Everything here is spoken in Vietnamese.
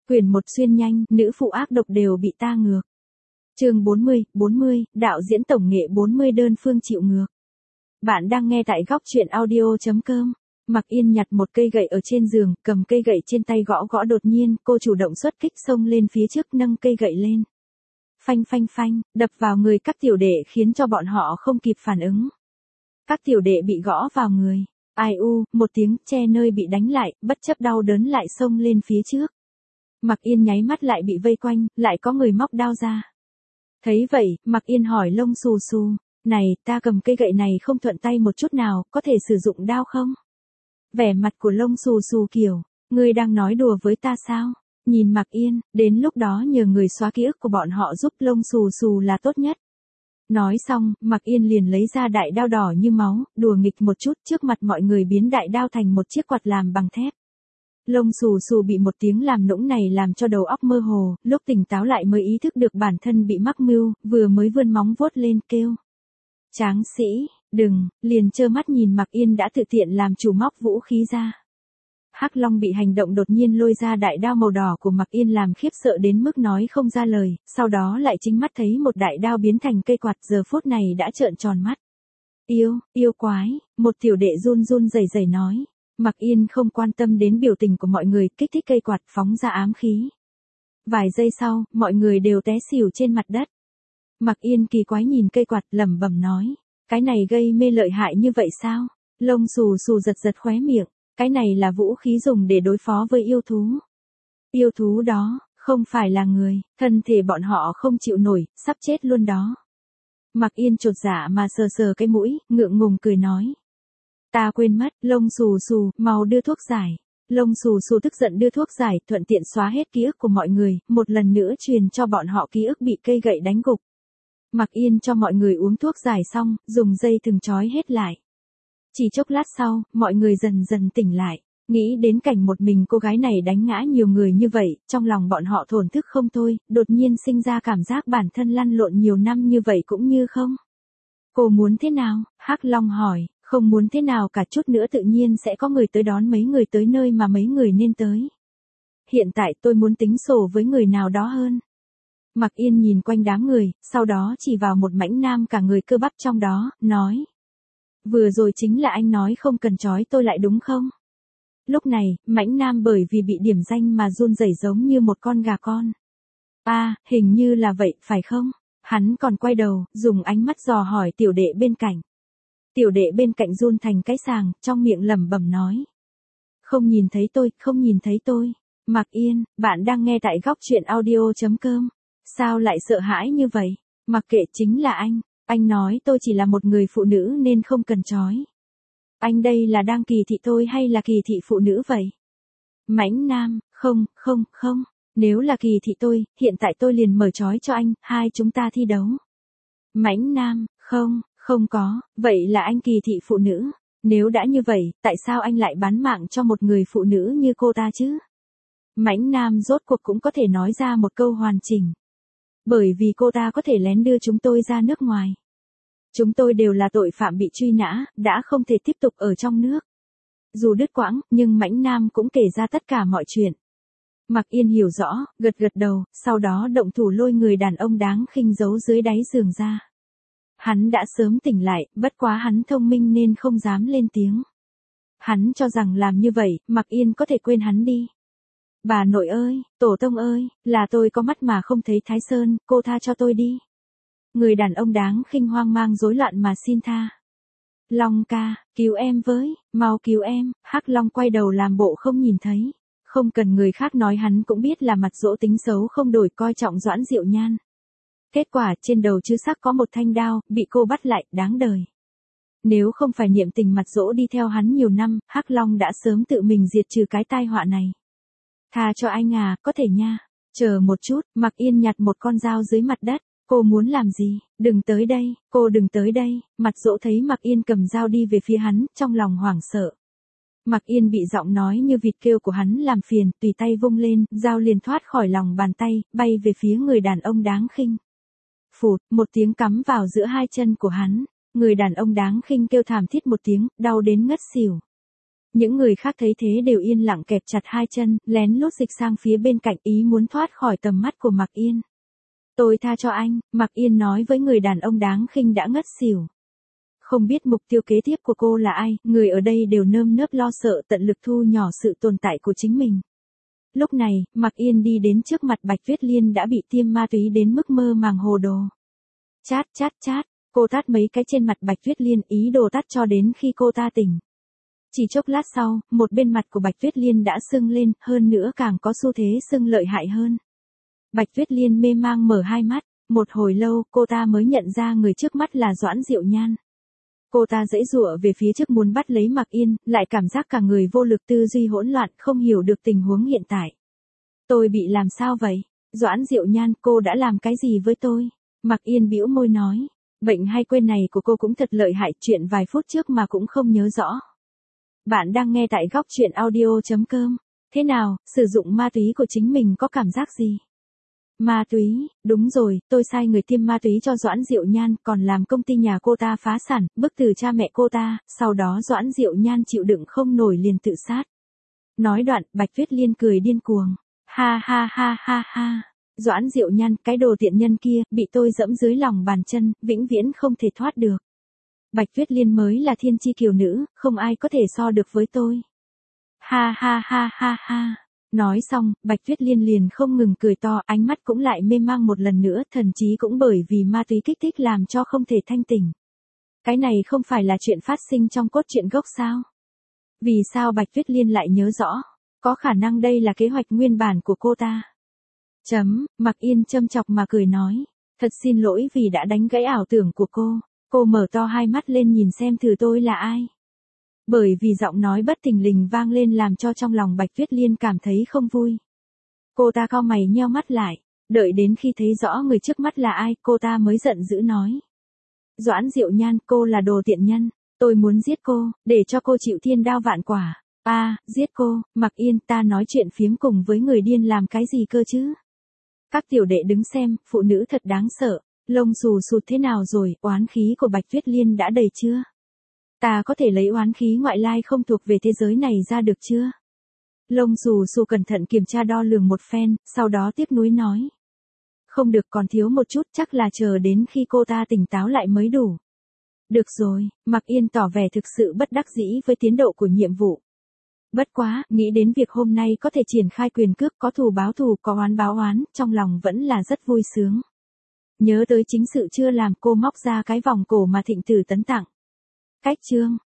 Quyển 1 xuyên nhanh, nữ phụ ác độc đều bị ta ngược. Chương 40, đạo diễn tổng nghệ 40 đơn phương chịu ngược. Bạn đang nghe tại góc truyện audio.com. Mặc Yên nhặt một cây gậy ở trên giường, cầm cây gậy trên tay gõ gõ, đột nhiên, cô chủ động xuất kích xông lên phía trước, nâng cây gậy lên. Phanh phanh phanh, đập vào người các tiểu đệ khiến cho bọn họ không kịp phản ứng. Các tiểu đệ bị gõ vào người. Ai u, một tiếng, che nơi bị đánh lại, bất chấp đau đớn lại xông lên phía trước. Mặc Yên nháy mắt lại bị vây quanh, lại có người móc đao ra. Thấy vậy, Mặc Yên hỏi Lông Xù Xù, này, ta cầm cây gậy này không thuận tay một chút nào, có thể sử dụng đao không? Vẻ mặt của Lông Xù Xù kiểu, ngươi đang nói đùa với ta sao? Nhìn Mặc Yên, đến lúc đó nhờ người xóa ký ức của bọn họ giúp Lông Xù Xù là tốt nhất. Nói xong, Mặc Yên liền lấy ra đại đao đỏ như máu, đùa nghịch một chút, trước mặt mọi người biến đại đao thành một chiếc quạt làm bằng thép. Lông Xù Xù bị một tiếng làm nũng này làm cho đầu óc mơ hồ, lúc tỉnh táo lại mới ý thức được bản thân bị mắc mưu, vừa mới vươn móng vuốt lên kêu. Tráng sĩ, đừng, liền trơ mắt nhìn Mặc Yên đã tự tiện làm chủ móc vũ khí ra. Hắc Long bị hành động đột nhiên lôi ra đại đao màu đỏ của Mặc Yên làm khiếp sợ đến mức nói không ra lời, sau đó lại chính mắt thấy một đại đao biến thành cây quạt, giờ phút này đã trợn tròn mắt. Yêu quái, một tiểu đệ run run rẩy rẩy nói. Mặc Yên không quan tâm đến biểu tình của mọi người, kích thích cây quạt phóng ra ám khí. Vài giây sau, mọi người đều té xỉu trên mặt đất. Mặc Yên kỳ quái nhìn cây quạt lẩm bẩm nói, cái này gây mê lợi hại như vậy sao? Lông Xù Xù giật giật khóe miệng, cái này là vũ khí dùng để đối phó với yêu thú. Yêu thú đó, không phải là người, thân thể bọn họ không chịu nổi, sắp chết luôn đó. Mặc Yên chột dạ mà sờ sờ cái mũi, ngượng ngùng cười nói. Ta quên mất, Lông Xù Xù, mau đưa thuốc giải. Lông Xù Xù tức giận đưa thuốc giải, thuận tiện xóa hết ký ức của mọi người, một lần nữa truyền cho bọn họ ký ức bị cây gậy đánh gục. Mặc Yên cho mọi người uống thuốc giải xong, dùng dây thừng trói hết lại. Chỉ chốc lát sau, mọi người dần dần tỉnh lại, nghĩ đến cảnh một mình cô gái này đánh ngã nhiều người như vậy, trong lòng bọn họ thổn thức không thôi, đột nhiên sinh ra cảm giác bản thân lăn lộn nhiều năm như vậy cũng như không. Cô muốn thế nào? Hắc Long hỏi. Không muốn thế nào cả, chút nữa tự nhiên sẽ có người tới đón mấy người tới nơi mà mấy người nên tới. Hiện tại tôi muốn tính sổ với người nào đó hơn. Mặc Yên nhìn quanh đám người, sau đó chỉ vào một mãnh nam cả người cơ bắp trong đó, nói. Vừa rồi chính là anh nói không cần trói tôi lại đúng không? Lúc này, mãnh nam bởi vì bị điểm danh mà run rẩy giống như một con gà con. Hình như là vậy, phải không? Hắn còn quay đầu, dùng ánh mắt dò hỏi tiểu đệ bên cạnh. Tiểu đệ bên cạnh run thành cái sàng, trong miệng lẩm bẩm nói. Không nhìn thấy tôi, không nhìn thấy tôi. Mặc Yên, bạn đang nghe tại góc truyện audio.com. Sao lại sợ hãi như vậy? Mặc kệ, chính là anh nói tôi chỉ là một người phụ nữ nên không cần trói. Anh đây là đang kỳ thị tôi hay là kỳ thị phụ nữ vậy? Mãnh Nam, không, nếu là kỳ thị tôi, hiện tại tôi liền mở trói cho anh, hai chúng ta thi đấu. Mãnh Nam, không có, vậy là anh kỳ thị phụ nữ. Nếu đã như vậy, tại sao anh lại bán mạng cho một người phụ nữ như cô ta chứ? Mãnh Nam rốt cuộc cũng có thể nói ra một câu hoàn chỉnh. Bởi vì cô ta có thể lén đưa chúng tôi ra nước ngoài. Chúng tôi đều là tội phạm bị truy nã, đã không thể tiếp tục ở trong nước. Dù đứt quãng, nhưng Mãnh Nam cũng kể ra tất cả mọi chuyện. Mặc Yên hiểu rõ, gật đầu, sau đó động thủ lôi người đàn ông đáng khinh giấu dưới đáy giường ra. Hắn đã sớm tỉnh lại, bất quá hắn thông minh nên không dám lên tiếng. Hắn cho rằng làm như vậy, Mặc Yên có thể quên hắn đi. Bà nội ơi, tổ tông ơi, là tôi có mắt mà không thấy Thái Sơn, cô tha cho tôi đi. Người đàn ông đáng khinh hoang mang rối loạn mà xin tha. Long ca, cứu em với, mau cứu em. Hắc Long quay đầu làm bộ không nhìn thấy. Không cần người khác nói hắn cũng biết là mặt dỗ tính xấu không đổi, coi trọng Doãn Diệu Nhan. Kết quả trên đầu chữ sắc có một thanh đao, bị cô bắt lại, đáng đời. Nếu không phải niệm tình mặt dỗ đi theo hắn nhiều năm, Hắc Long đã sớm tự mình diệt trừ cái tai họa này. Tha cho anh à, có thể nha. Chờ một chút, Mặc Yên nhặt một con dao dưới mặt đất. Cô muốn làm gì? Đừng tới đây, cô đừng tới đây. Mặt dỗ thấy Mặc Yên cầm dao đi về phía hắn, trong lòng hoảng sợ. Mặc Yên bị giọng nói như vịt kêu của hắn làm phiền, tùy tay vung lên, dao liền thoát khỏi lòng bàn tay, bay về phía người đàn ông đáng khinh. Phụt, một tiếng cắm vào giữa hai chân của hắn. Người đàn ông đáng khinh kêu thảm thiết một tiếng, đau đến ngất xỉu. Những người khác thấy thế đều yên lặng kẹp chặt hai chân, lén lút dịch sang phía bên cạnh ý muốn thoát khỏi tầm mắt của Mạc Yên. Tôi tha cho anh, Mạc Yên nói với người đàn ông đáng khinh đã ngất xỉu. Không biết mục tiêu kế tiếp của cô là ai, người ở đây đều nơm nớp lo sợ tận lực thu nhỏ sự tồn tại của chính mình. Lúc này, Mạc Yên đi đến trước mặt Bạch Tuyết Liên đã bị tiêm ma túy đến mức mơ màng hồ đồ. Chát chát chát, cô tát mấy cái trên mặt Bạch Tuyết Liên ý đồ tát cho đến khi cô ta tỉnh. Chỉ chốc lát sau, một bên mặt của Bạch Tuyết Liên đã sưng lên, hơn nữa càng có xu thế sưng lợi hại hơn. Bạch Tuyết Liên mê mang mở hai mắt, một hồi lâu cô ta mới nhận ra người trước mắt là Doãn Diệu Nhan. Cô ta giãy giụa về phía trước muốn bắt lấy Mạc Yên, lại cảm giác cả người vô lực tư duy hỗn loạn không hiểu được tình huống hiện tại. Tôi bị làm sao vậy? Doãn Diệu Nhan, cô đã làm cái gì với tôi? Mạc Yên bĩu môi nói. Bệnh hay quên này của cô cũng thật lợi hại, chuyện vài phút trước mà cũng không nhớ rõ. Bạn đang nghe tại góc truyện audio.com. Thế nào, sử dụng ma túy của chính mình có cảm giác gì? Ma túy, đúng rồi, tôi sai người tiêm ma túy cho Doãn Diệu Nhan, còn làm công ty nhà cô ta phá sản, bức từ cha mẹ cô ta, sau đó Doãn Diệu Nhan chịu đựng không nổi liền tự sát. Nói đoạn, Bạch Tuyết Liên cười điên cuồng. Ha ha ha ha ha. Doãn Diệu Nhan, cái đồ tiện nhân kia, bị tôi dẫm dưới lòng bàn chân, vĩnh viễn không thể thoát được. Bạch Tuyết Liên mới là thiên chi kiều nữ, không ai có thể so được với tôi. Ha ha ha ha ha. Nói xong, Bạch Tuyết Liên liền không ngừng cười to, ánh mắt cũng lại mê mang một lần nữa, thần trí cũng bởi vì ma túy kích thích làm cho không thể thanh tỉnh. Cái này không phải là chuyện phát sinh trong cốt truyện gốc sao? Vì sao Bạch Tuyết Liên lại nhớ rõ? Có khả năng đây là kế hoạch nguyên bản của cô ta. Mạc Yên châm chọc mà cười nói. Thật xin lỗi vì đã đánh gãy ảo tưởng của cô. Cô mở to hai mắt lên nhìn xem thử tôi là ai. Bởi vì giọng nói bất thình lình vang lên làm cho trong lòng Bạch Tuyết Liên cảm thấy không vui. Cô ta cau mày nheo mắt lại, đợi đến khi thấy rõ người trước mắt là ai, cô ta mới giận dữ nói. Doãn Diệu Nhan, cô là đồ tiện nhân, tôi muốn giết cô, để cho cô chịu thiên đao vạn quả. Giết cô, Mạc Yên, ta nói chuyện phiếm cùng với người điên làm cái gì cơ chứ? Các tiểu đệ đứng xem, phụ nữ thật đáng sợ, lông xù xụt thế nào rồi, oán khí của Bạch Tuyết Liên đã đầy chưa? Ta có thể lấy oán khí ngoại lai không thuộc về thế giới này ra được chưa? Lông xù xù cẩn thận kiểm tra đo lường một phen, sau đó tiếc nuối nói. Không được, còn thiếu một chút, chắc là chờ đến khi cô ta tỉnh táo lại mới đủ. Được rồi, Mạc Yên tỏ vẻ thực sự bất đắc dĩ với tiến độ của nhiệm vụ. Bất quá, nghĩ đến việc hôm nay có thể triển khai quyền cước, có thù báo thù, có oán báo oán, trong lòng vẫn là rất vui sướng. Nhớ tới chính sự chưa làm, cô móc ra cái vòng cổ mà Thịnh Tử Tấn tặng. Cách chương